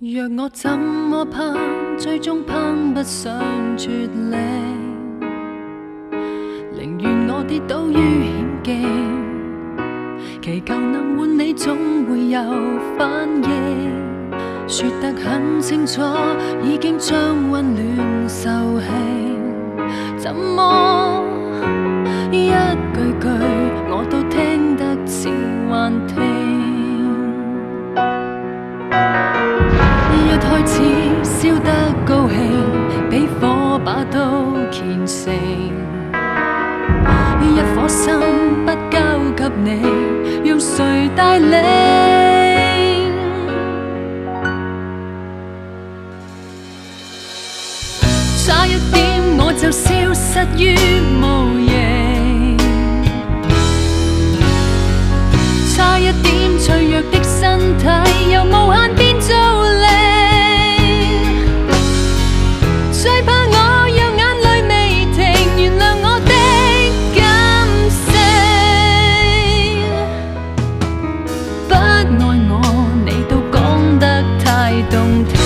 若我怎麼攀，最終攀不上絕嶺。寧願我跌倒於險境，祈求能換你總會有反應。說得很清楚，已經將溫暖授罄，怎麼一句句我都聽得似幻聽。一開始燒得高興，比火把都虔誠。一顆心不交給你，讓誰帶領？差一點我就消失於無形，差一點脆弱的身體由無限變做零。最怕我讓眼淚未停，原諒我的感性。不愛我，你都講得太動聽。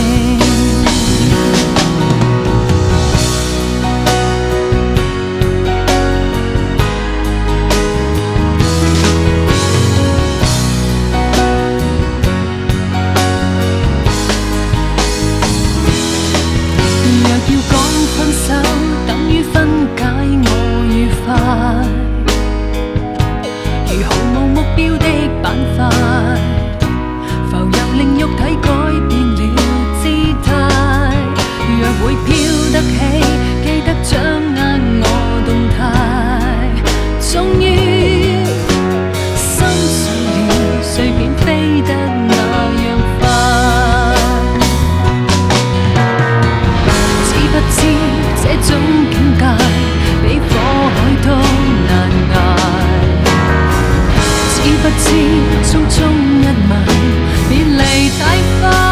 如毫無目標的板塊，浮游令肉體改變了姿態。若會飄得起，記得掌握我動態。終於心碎了，碎片飛得那樣快。知不知這種境界比火海都難捱？知不知匆匆一吻，別離太快。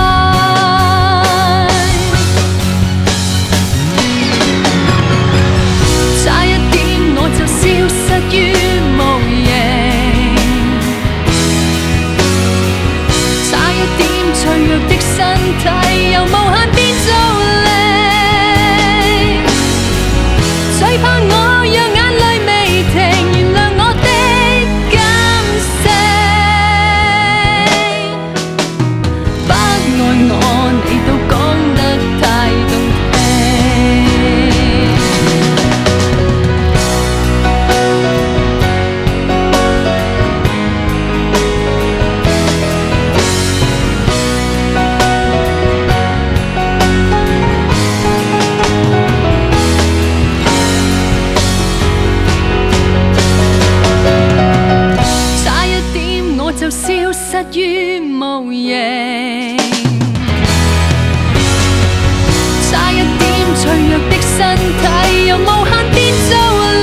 差一點我就消失於無形，差一點脆弱的身體由無限變做零。最怕我讓眼淚未停，原諒我的感性。不愛我，你都講得太動就消失於無形，差一點脆弱的身體由無限變做